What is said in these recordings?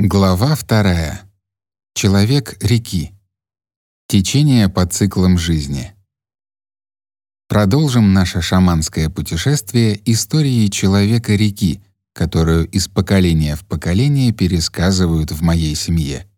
Глава 2. Человек реки. Течение по циклам жизни. Продолжим наше шаманское путешествие историей человека реки, которую из поколения в поколение пересказывают в моей семье.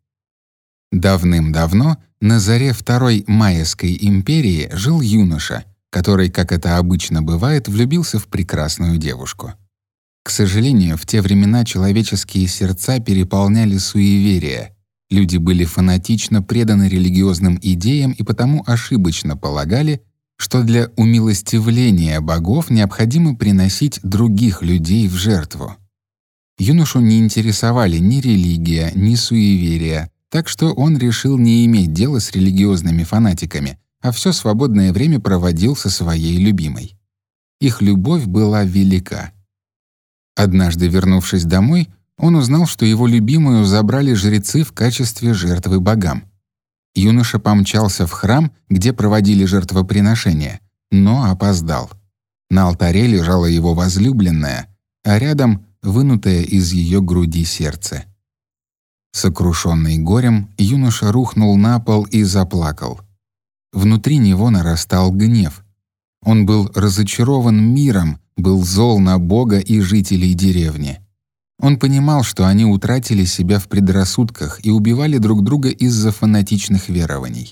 Давным-давно на заре Второй Майяской империи жил юноша, который, как это обычно бывает, влюбился в прекрасную девушку. К сожалению, в те времена человеческие сердца переполняли суеверия. Люди были фанатично преданы религиозным идеям и потому ошибочно полагали, что для умилостивления богов необходимо приносить других людей в жертву. Юношу не интересовали ни религия, ни суеверия, так что он решил не иметь дела с религиозными фанатиками, а все свободное время проводил со своей любимой. Их любовь была велика. Однажды, вернувшись домой, он узнал, что его любимую забрали жрецы в качестве жертвы богам. Юноша помчался в храм, где проводили жертвоприношения, но опоздал. На алтаре лежала его возлюбленная, а рядом вынутое из ее груди сердце. Сокрушенный горем, юноша рухнул на пол и заплакал. Внутри него нарастал гнев. Он был разочарован миром, был зол на Бога и жителей деревни. Он понимал, что они утратили себя в предрассудках и убивали друг друга из-за фанатичных верований.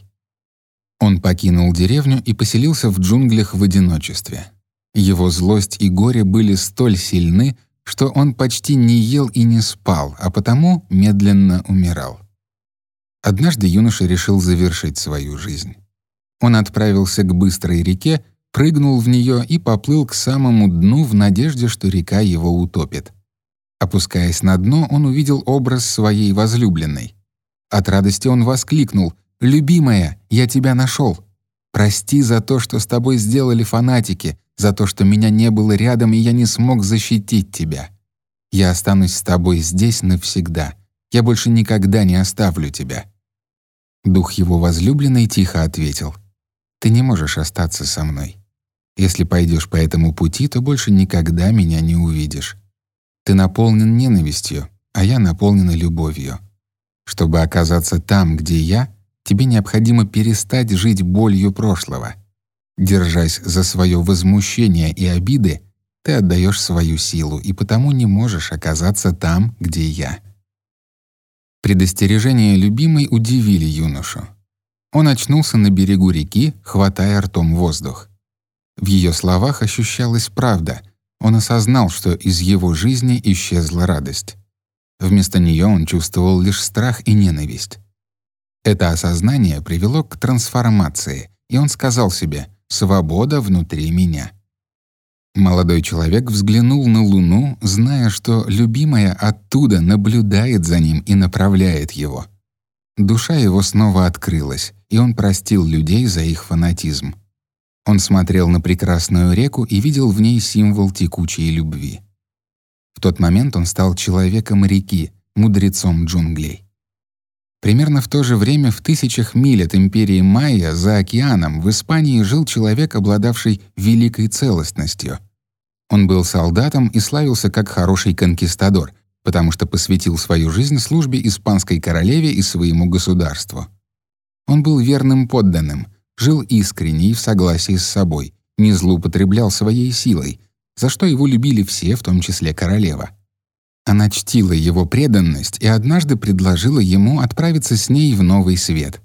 Он покинул деревню и поселился в джунглях в одиночестве. Его злость и горе были столь сильны, что он почти не ел и не спал, а потому медленно умирал. Однажды юноша решил завершить свою жизнь. Он отправился к быстрой реке, прыгнул в нее и поплыл к самому дну в надежде, что река его утопит. Опускаясь на дно, он увидел образ своей возлюбленной. От радости он воскликнул: «Любимая, я тебя нашел! Прости за то, что с тобой сделали фанатики, за то, что меня не было рядом и я не смог защитить тебя. Я останусь с тобой здесь навсегда. Я больше никогда не оставлю тебя». Дух его возлюбленной тихо ответил: «Ты не можешь остаться со мной. Если пойдешь по этому пути, то больше никогда меня не увидишь. Ты наполнен ненавистью, а я наполнена любовью. Чтобы оказаться там, где я, тебе необходимо перестать жить болью прошлого. Держась за свое возмущение и обиды, ты отдаешь свою силу и потому не можешь оказаться там, где я». Предостережения любимой удивили юношу. Он очнулся на берегу реки, хватая ртом воздух. В ее словах ощущалась правда. Он осознал, что из его жизни исчезла радость. Вместо нее он чувствовал лишь страх и ненависть. Это осознание привело к трансформации, и он сказал себе: «Свобода внутри меня». Молодой человек взглянул на Луну, зная, что любимая оттуда наблюдает за ним и направляет его. Душа его снова открылась, и он простил людей за их фанатизм. Он смотрел на прекрасную реку и видел в ней символ текучей любви. В тот момент он стал человеком реки, мудрецом джунглей. Примерно в то же время в тысячах миль от империи Майя за океаном в Испании жил человек, обладавший великой целостностью. Он был солдатом и славился как хороший конкистадор, потому что посвятил свою жизнь службе испанской королеве и своему государству. Он был верным подданным, жил искренне и в согласии с собой, не злоупотреблял своей силой, за что его любили все, в том числе королева. Она чтила его преданность и однажды предложила ему отправиться с ней в новый свет.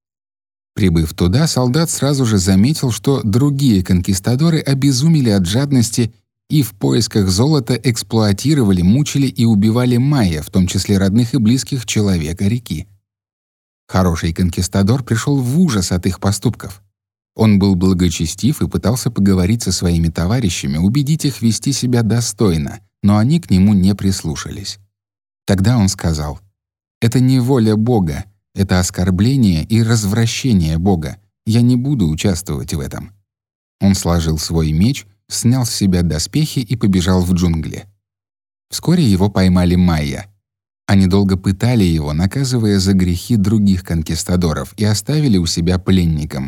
Прибыв туда, солдат сразу же заметил, что другие конкистадоры обезумели от жадности и в поисках золота эксплуатировали, мучили и убивали майя, в том числе родных и близких человека реки. Хороший конкистадор пришел в ужас от их поступков. Он был благочестив и пытался поговорить со своими товарищами, убедить их вести себя достойно, но они к нему не прислушались. Тогда он сказал: «Это не воля Бога, это оскорбление и развращение Бога. Я не буду участвовать в этом». Он сложил свой меч, снял с себя доспехи и побежал в джунгли. Вскоре его поймали майя. Они долго пытали его, наказывая за грехи других конкистадоров, и оставили у себя пленником.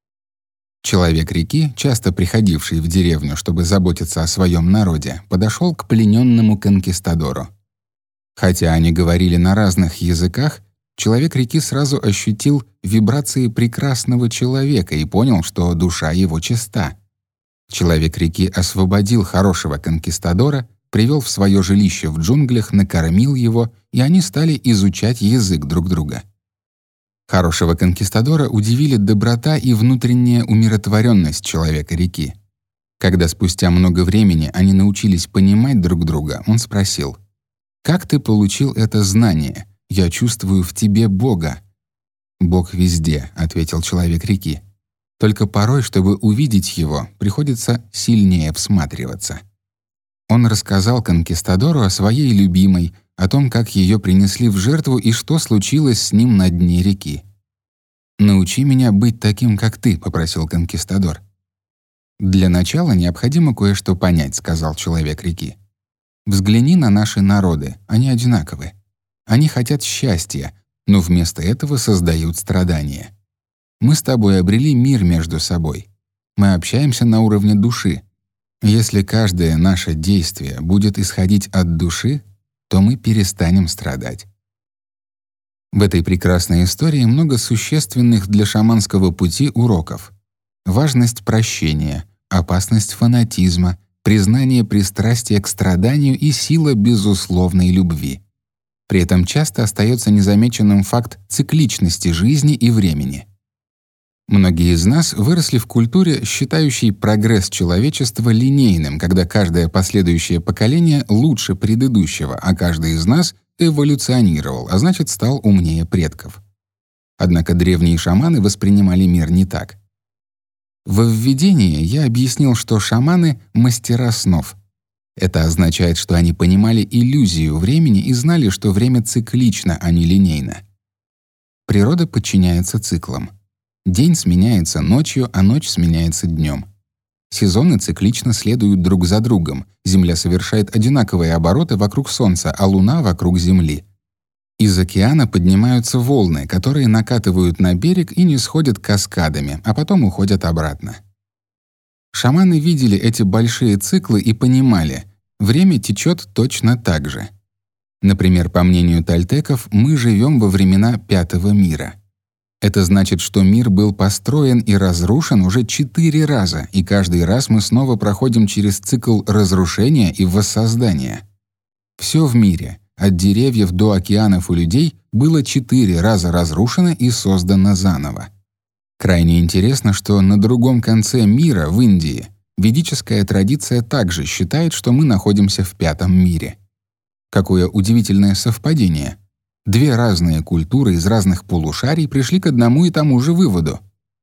Человек реки, часто приходивший в деревню, чтобы заботиться о своем народе, подошел к плененному конкистадору. Хотя они говорили на разных языках, человек реки сразу ощутил вибрации прекрасного человека и понял, что душа его чиста. Человек реки освободил хорошего конкистадора, привел в свое жилище в джунглях, накормил его, и они стали изучать язык друг друга. Хорошего конкистадора удивили доброта и внутренняя умиротворенность человека реки. Когда спустя много времени они научились понимать друг друга, он спросил: «Как ты получил это знание? Я чувствую в тебе Бога». «Бог везде», — ответил человек реки. «Только порой, чтобы увидеть его, приходится сильнее всматриваться». Он рассказал конкистадору о своей любимой, о том, как ее принесли в жертву и что случилось с ним на дне реки. «Научи меня быть таким, как ты», — попросил конкистадор. «Для начала необходимо кое-что понять», — сказал человек реки. «Взгляни на наши народы, они одинаковы. Они хотят счастья, но вместо этого создают страдания. Мы с тобой обрели мир между собой. Мы общаемся на уровне души. Если каждое наше действие будет исходить от души, то мы перестанем страдать». В этой прекрасной истории много существенных для шаманского пути уроков. Важность прощения, опасность фанатизма, признание пристрастия к страданию и сила безусловной любви. При этом часто остается незамеченным факт цикличности жизни и времени. Многие из нас выросли в культуре, считающей прогресс человечества линейным, когда каждое последующее поколение лучше предыдущего, а каждый из нас эволюционировал, а значит, стал умнее предков. Однако древние шаманы воспринимали мир не так. Во введении я объяснил, что шаманы — мастера снов. Это означает, что они понимали иллюзию времени и знали, что время циклично, а не линейно. Природа подчиняется циклам. День сменяется ночью, а ночь сменяется днем. Сезоны циклично следуют друг за другом. Земля совершает одинаковые обороты вокруг Солнца, а Луна — вокруг Земли. Из океана поднимаются волны, которые накатывают на берег и не сходят каскадами, а потом уходят обратно. Шаманы видели эти большие циклы и понимали, время течет точно так же. Например, по мнению тольтеков, мы живем во времена Пятого мира. Это значит, что мир был построен и разрушен уже 4 раза, и каждый раз мы снова проходим через цикл разрушения и воссоздания. Все в мире, от деревьев до океанов и людей, было 4 раза разрушено и создано заново. Крайне интересно, что на другом конце мира, в Индии, ведическая традиция также считает, что мы находимся в Пятом мире. Какое удивительное совпадение! 2 разные культуры из разных полушарий пришли к одному и тому же выводу.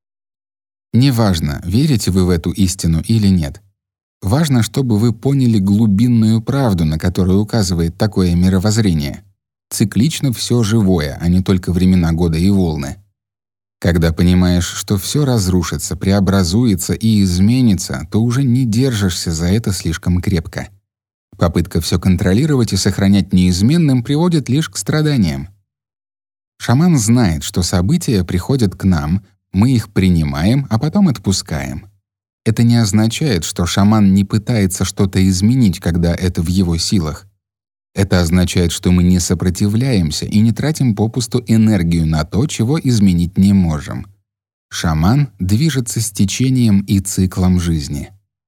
Неважно, верите вы в эту истину или нет. Важно, чтобы вы поняли глубинную правду, на которую указывает такое мировоззрение. Циклично все живое, а не только времена года и волны. Когда понимаешь, что все разрушится, преобразуется и изменится, то уже не держишься за это слишком крепко. Попытка все контролировать и сохранять неизменным приводит лишь к страданиям. Шаман знает, что события приходят к нам, мы их принимаем, а потом отпускаем. Это не означает, что шаман не пытается что-то изменить, когда это в его силах. Это означает, что мы не сопротивляемся и не тратим попусту энергию на то, чего изменить не можем. Шаман движется с течением и циклом жизни.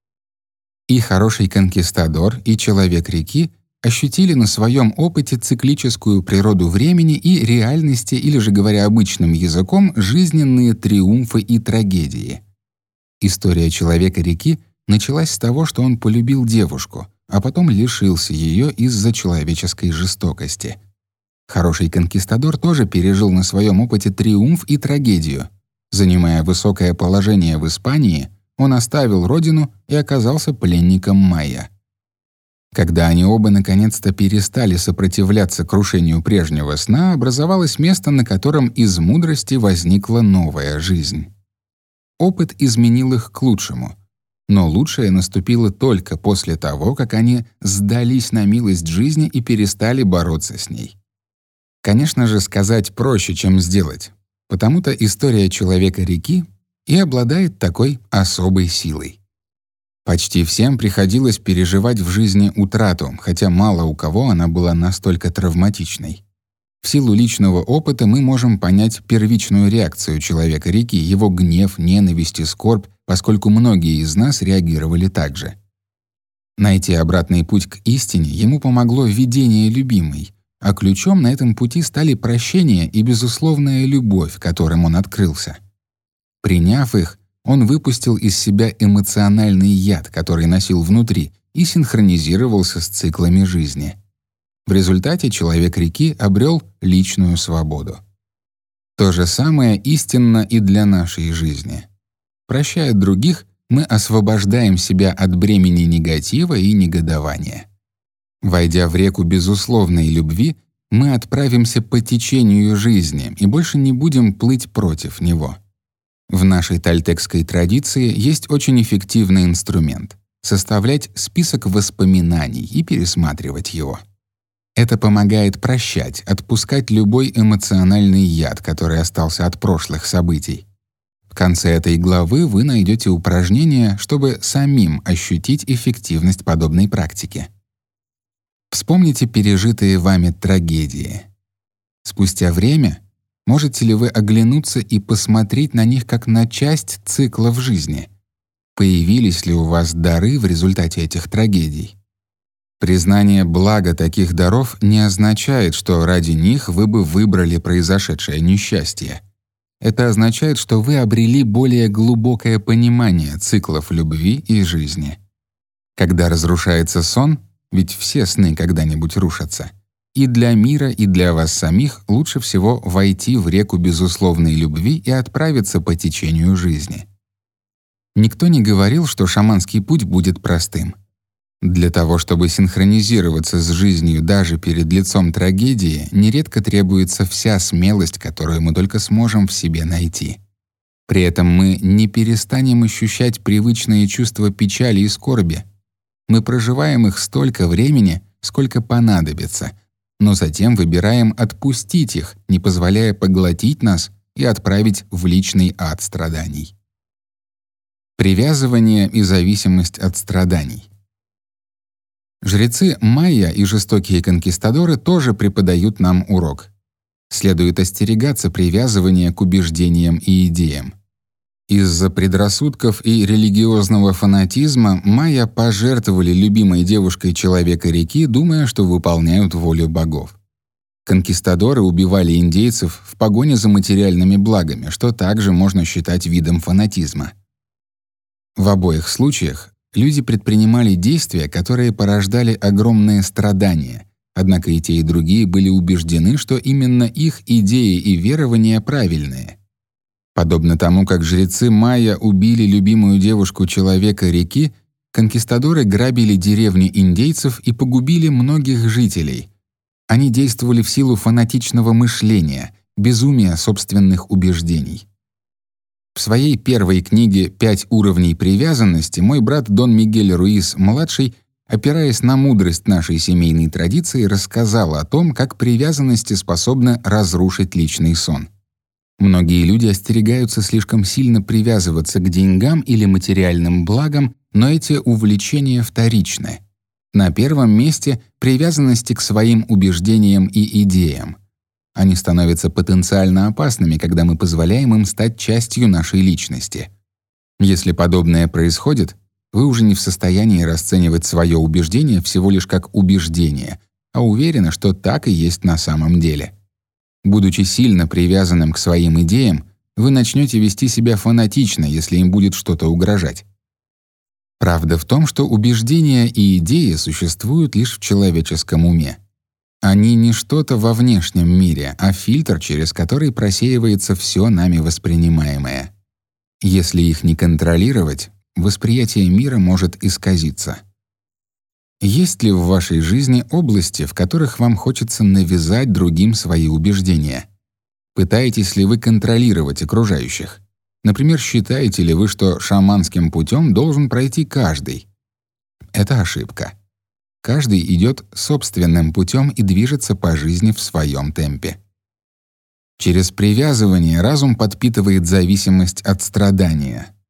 И хороший конкистадор, и человек реки ощутили на своем опыте циклическую природу времени и реальности, или же, говоря обычным языком, жизненные триумфы и трагедии. История человека реки началась с того, что он полюбил девушку, а потом лишился ее из-за человеческой жестокости. Хороший конкистадор тоже пережил на своем опыте триумф и трагедию. Занимая высокое положение в Испании, он оставил родину и оказался пленником майя. Когда они оба наконец-то перестали сопротивляться крушению прежнего сна, образовалось место, на котором из мудрости возникла новая жизнь. Опыт изменил их к лучшему, но лучшее наступило только после того, как они сдались на милость жизни и перестали бороться с ней. Конечно же, сказать проще, чем сделать, потому-то история человека реки и обладает такой особой силой. Почти всем приходилось переживать в жизни утрату, хотя мало у кого она была настолько травматичной. В силу личного опыта мы можем понять первичную реакцию человека-реки, его гнев, ненависть и скорбь, поскольку многие из нас реагировали так же. Найти обратный путь к истине ему помогло видение любимой, а ключом на этом пути стали прощение и безусловная любовь, которым он открылся. Приняв их, он выпустил из себя эмоциональный яд, который носил внутри, и синхронизировался с циклами жизни. В результате человек-реки обрел личную свободу. То же самое истинно и для нашей жизни. Прощая других, мы освобождаем себя от бремени негатива и негодования. Войдя в реку безусловной любви, мы отправимся по течению жизни и больше не будем плыть против него. В нашей тольтекской традиции есть очень эффективный инструмент — составлять список воспоминаний и пересматривать его. Это помогает прощать, отпускать любой эмоциональный яд, который остался от прошлых событий. В конце этой главы вы найдете упражнения, чтобы самим ощутить эффективность подобной практики. Вспомните пережитые вами трагедии. Спустя время можете ли вы оглянуться и посмотреть на них как на часть цикла в жизни? Появились ли у вас дары в результате этих трагедий? Признание блага таких даров не означает, что ради них вы бы выбрали произошедшее несчастье. Это означает, что вы обрели более глубокое понимание циклов любви и жизни. Когда разрушается сон, ведь все сны когда-нибудь рушатся, и для мира, и для вас самих лучше всего войти в реку безусловной любви и отправиться по течению жизни. Никто не говорил, что шаманский путь будет простым. Для того, чтобы синхронизироваться с жизнью даже перед лицом трагедии, нередко требуется вся смелость, которую мы только сможем в себе найти. При этом мы не перестанем ощущать привычные чувства печали и скорби. Мы проживаем их столько времени, сколько понадобится, но затем выбираем отпустить их, не позволяя поглотить нас и отправить в личный ад страданий. Привязывание и зависимость от страданий. Жрецы майя и жестокие конкистадоры тоже преподают нам урок. Следует остерегаться привязывания к убеждениям и идеям. Из-за предрассудков и религиозного фанатизма майя пожертвовали любимой девушкой человека-реки, думая, что выполняют волю богов. Конкистадоры убивали индейцев в погоне за материальными благами, что также можно считать видом фанатизма. В обоих случаях люди предпринимали действия, которые порождали огромные страдания, однако и те, и другие были убеждены, что именно их идеи и верования правильные. Подобно тому, как жрецы майя убили любимую девушку человека-реки, конкистадоры грабили деревни индейцев и погубили многих жителей. Они действовали в силу фанатичного мышления, безумия собственных убеждений. В своей первой книге «5 уровней привязанности» мой брат Дон Мигель Руис-младший, опираясь на мудрость нашей семейной традиции, рассказал о том, как привязанности способны разрушить личный сон. Многие люди остерегаются слишком сильно привязываться к деньгам или материальным благам, но эти увлечения вторичны. На первом месте привязанности к своим убеждениям и идеям. Они становятся потенциально опасными, когда мы позволяем им стать частью нашей личности. Если подобное происходит, вы уже не в состоянии расценивать свое убеждение всего лишь как убеждение, а уверены, что так и есть на самом деле. Будучи сильно привязанным к своим идеям, вы начнете вести себя фанатично, если им будет что-то угрожать. Правда в том, что убеждения и идеи существуют лишь в человеческом уме. Они не что-то во внешнем мире, а фильтр, через который просеивается все нами воспринимаемое. Если их не контролировать, восприятие мира может исказиться. Есть ли в вашей жизни области, в которых вам хочется навязать другим свои убеждения? Пытаетесь ли вы контролировать окружающих? Например, считаете ли вы, что шаманским путем должен пройти каждый? Это ошибка. Каждый идет собственным путем и движется по жизни в своем темпе. Через привязывание разум подпитывает зависимость от страдания.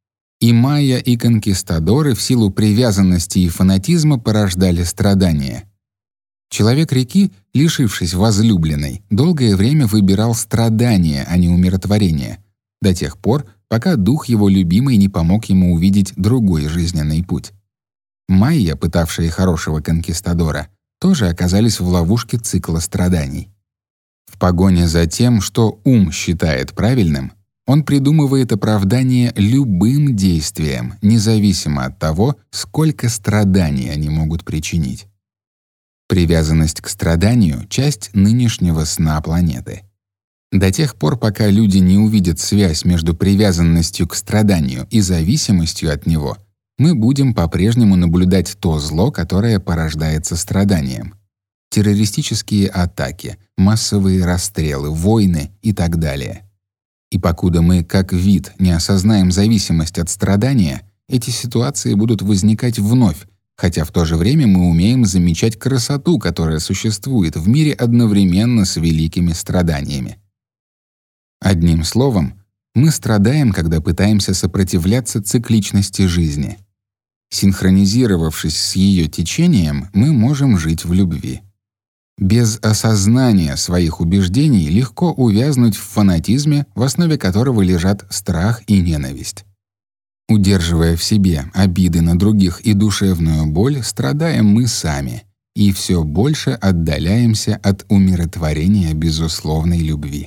И майя, и конкистадоры в силу привязанности и фанатизма порождали страдания. Человек реки, лишившись возлюбленной, долгое время выбирал страдания, а не умиротворение, до тех пор, пока дух его любимой не помог ему увидеть другой жизненный путь. Майя, пытавшие хорошего конкистадора, тоже оказались в ловушке цикла страданий. В погоне за тем, что ум считает правильным, он придумывает оправдание любым действиям, независимо от того, сколько страданий они могут причинить. Привязанность к страданию — часть нынешнего сна планеты. До тех пор, пока люди не увидят связь между привязанностью к страданию и зависимостью от него, мы будем по-прежнему наблюдать то зло, которое порождается страданием. Террористические атаки, массовые расстрелы, войны и так далее. И покуда мы, как вид, не осознаем зависимость от страдания, эти ситуации будут возникать вновь, хотя в то же время мы умеем замечать красоту, которая существует в мире одновременно с великими страданиями. Одним словом, мы страдаем, когда пытаемся сопротивляться цикличности жизни. Синхронизировавшись с ее течением, мы можем жить в любви. Без осознания своих убеждений легко увязнуть в фанатизме, в основе которого лежат страх и ненависть. Удерживая в себе обиды на других и душевную боль, страдаем мы сами и все больше отдаляемся от умиротворения безусловной любви.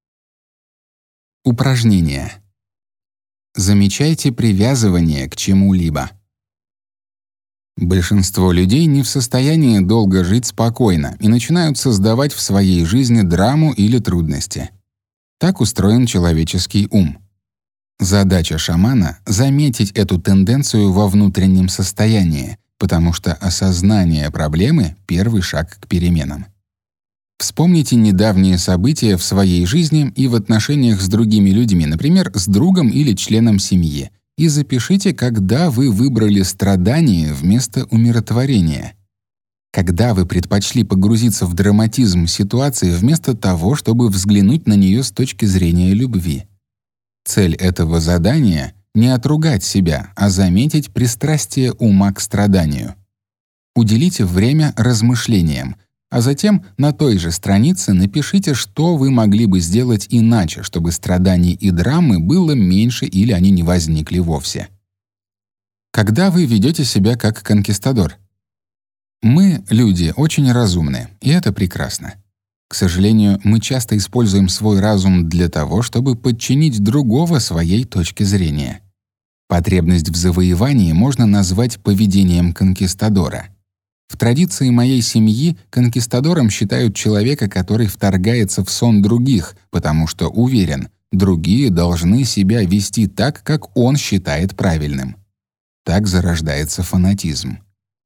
Упражнение. Замечайте привязывание к чему-либо. Большинство людей не в состоянии долго жить спокойно и начинают создавать в своей жизни драму или трудности. Так устроен человеческий ум. Задача шамана — заметить эту тенденцию во внутреннем состоянии, потому что осознание проблемы — первый шаг к переменам. Вспомните недавние события в своей жизни и в отношениях с другими людьми, например, с другом или членом семьи, и запишите, когда вы выбрали страдание вместо умиротворения. Когда вы предпочли погрузиться в драматизм ситуации вместо того, чтобы взглянуть на нее с точки зрения любви. Цель этого задания — не отругать себя, а заметить пристрастие ума к страданию. Уделите время размышлениям, а затем на той же странице напишите, что вы могли бы сделать иначе, чтобы страданий и драмы было меньше или они не возникли вовсе. Когда вы ведете себя как конкистадор? Мы, люди, очень разумны, и это прекрасно. К сожалению, мы часто используем свой разум для того, чтобы подчинить другого своей точке зрения. Потребность в завоевании можно назвать поведением конкистадора. В традиции моей семьи конкистадором считают человека, который вторгается в сон других, потому что уверен, другие должны себя вести так, как он считает правильным. Так зарождается фанатизм.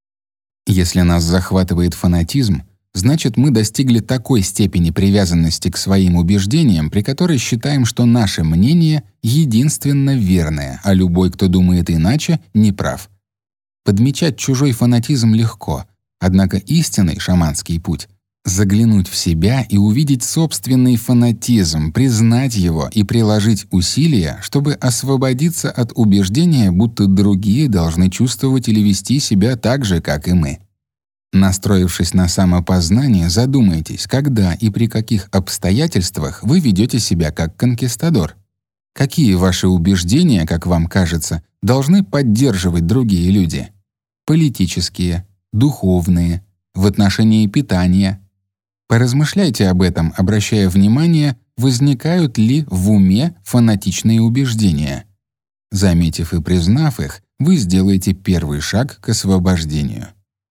Если нас захватывает фанатизм, значит, мы достигли такой степени привязанности к своим убеждениям, при которой считаем, что наше мнение единственно верное, а любой, кто думает иначе, не прав. Подмечать чужой фанатизм легко. Однако истинный шаманский путь — заглянуть в себя и увидеть собственный фанатизм, признать его и приложить усилия, чтобы освободиться от убеждения, будто другие должны чувствовать или вести себя так же, как и мы. Настроившись на самопознание, задумайтесь, когда и при каких обстоятельствах вы ведете себя как конкистадор. Какие ваши убеждения, как вам кажется, должны поддерживать другие люди? Политические, духовные, в отношении питания. Поразмышляйте об этом, обращая внимание, возникают ли в уме фанатичные убеждения. Заметив и признав их, вы сделаете первый шаг к освобождению.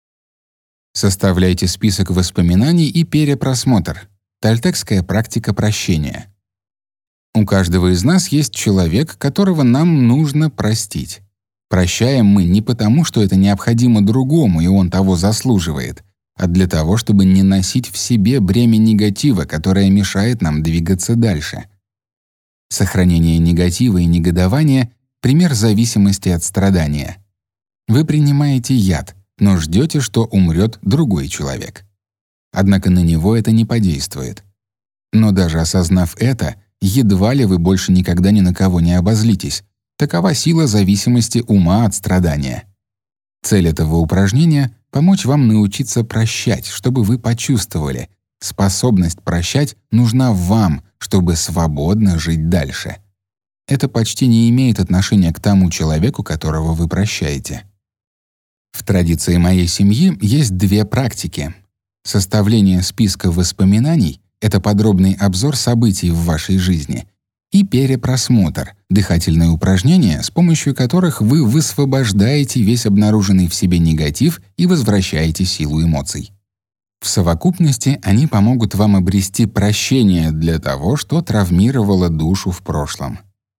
Составляйте список воспоминаний и перепросмотр. Тольтекская практика прощения. У каждого из нас есть человек, которого нам нужно простить. Прощаем мы не потому, что это необходимо другому, и он того заслуживает, а для того, чтобы не носить в себе бремя негатива, которое мешает нам двигаться дальше. Сохранение негатива и негодования — пример зависимости от страдания. Вы принимаете яд, но ждете, что умрет другой человек. Однако на него это не подействует. Но даже осознав это, едва ли вы больше никогда ни на кого не обозлитесь, Такова сила зависимости ума от страдания. Цель этого упражнения — помочь вам научиться прощать, чтобы вы почувствовали, способность прощать нужна вам, чтобы свободно жить дальше. Это почти не имеет отношения к тому человеку, которого вы прощаете. В традиции моей семьи есть две практики. Составление списка воспоминаний — это подробный обзор событий в вашей жизни, и перепросмотр — дыхательные упражнения, с помощью которых вы высвобождаете весь обнаруженный в себе негатив и возвращаете силу эмоций. В совокупности они помогут вам обрести прощение для того, что травмировало душу в прошлом.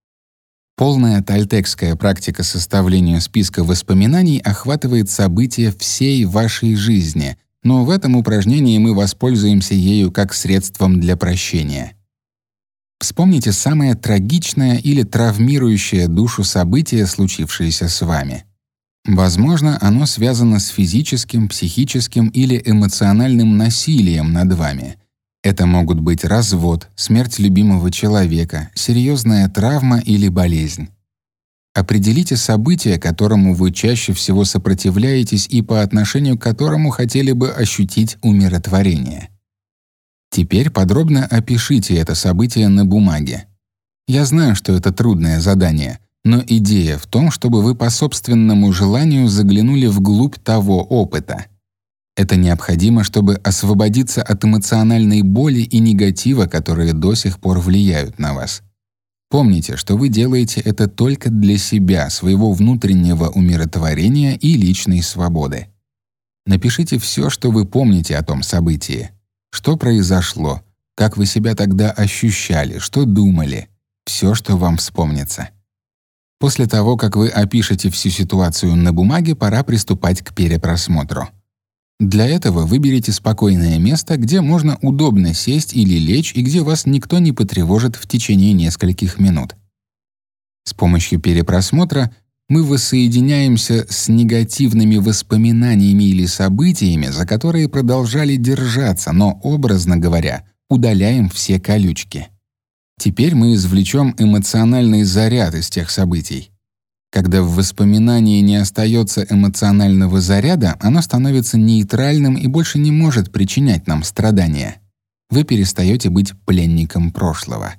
Полная тольтекская практика составления списка воспоминаний охватывает события всей вашей жизни, но в этом упражнении мы воспользуемся ею как средством для прощения. Вспомните самое трагичное или травмирующее душу событие, случившееся с вами. Возможно, оно связано с физическим, психическим или эмоциональным насилием над вами. Это могут быть развод, смерть любимого человека, серьезная травма или болезнь. Определите событие, которому вы чаще всего сопротивляетесь и по отношению к которому хотели бы ощутить умиротворение. Теперь подробно опишите это событие на бумаге. Я знаю, что это трудное задание, но идея в том, чтобы вы по собственному желанию заглянули вглубь того опыта. Это необходимо, чтобы освободиться от эмоциональной боли и негатива, которые до сих пор влияют на вас. Помните, что вы делаете это только для себя, своего внутреннего умиротворения и личной свободы. Напишите все, что вы помните о том событии. Что произошло, как вы себя тогда ощущали, что думали, все, что вам вспомнится. После того, как вы опишете всю ситуацию на бумаге, пора приступать к перепросмотру. Для этого выберите спокойное место, где можно удобно сесть или лечь и где вас никто не потревожит в течение нескольких минут. С помощью перепросмотра мы воссоединяемся с негативными воспоминаниями или событиями, за которые продолжали держаться, но, образно говоря, удаляем все колючки. Теперь мы извлечем эмоциональный заряд из тех событий. Когда в воспоминании не остается эмоционального заряда, оно становится нейтральным и больше не может причинять нам страдания. Вы перестаете быть пленником прошлого.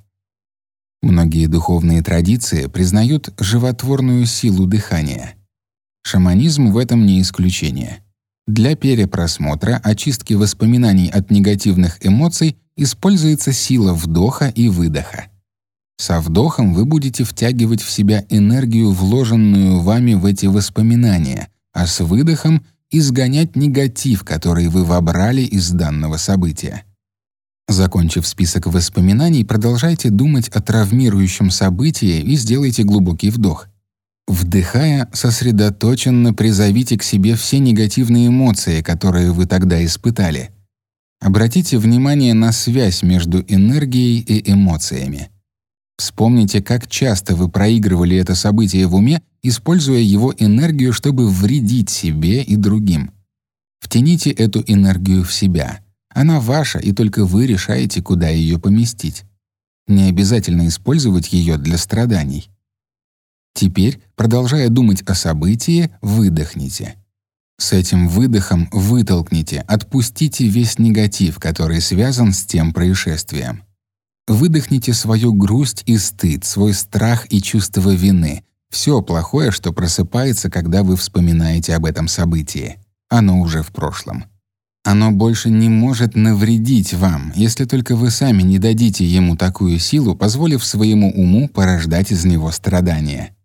Многие духовные традиции признают животворную силу дыхания. Шаманизм в этом не исключение. Для перепросмотра, очистки воспоминаний от негативных эмоций используется сила вдоха и выдоха. Со вдохом вы будете втягивать в себя энергию, вложенную вами в эти воспоминания, а с выдохом изгонять негатив, который вы вобрали из данного события. Закончив список воспоминаний, продолжайте думать о травмирующем событии и сделайте глубокий вдох. Вдыхая, сосредоточенно призовите к себе все негативные эмоции, которые вы тогда испытали. Обратите внимание на связь между энергией и эмоциями. Вспомните, как часто вы проигрывали это событие в уме, используя его энергию, чтобы вредить себе и другим. Втяните эту энергию в себя. Она ваша, и только вы решаете, куда ее поместить. Не обязательно использовать ее для страданий. Теперь, продолжая думать о событии, выдохните. С этим выдохом вытолкните, отпустите весь негатив, который связан с тем происшествием. Выдохните свою грусть и стыд, свой страх и чувство вины, все плохое, что просыпается, когда вы вспоминаете об этом событии. Оно уже в прошлом. Оно больше не может навредить вам, если только вы сами не дадите ему такую силу, позволив своему уму порождать из него страдания.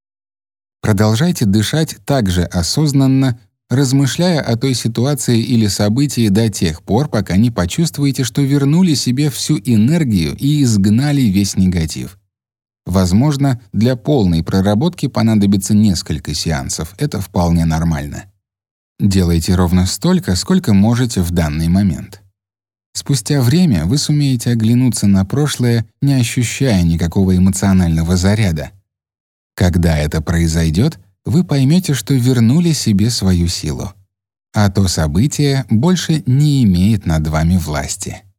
Продолжайте дышать так же осознанно, размышляя о той ситуации или событии до тех пор, пока не почувствуете, что вернули себе всю энергию и изгнали весь негатив. Возможно, для полной проработки понадобится несколько сеансов. Это вполне нормально. Делайте ровно столько, сколько можете в данный момент. Спустя время вы сумеете оглянуться на прошлое, не ощущая никакого эмоционального заряда. Когда это произойдет, вы поймете, что вернули себе свою силу. А то событие больше не имеет над вами власти.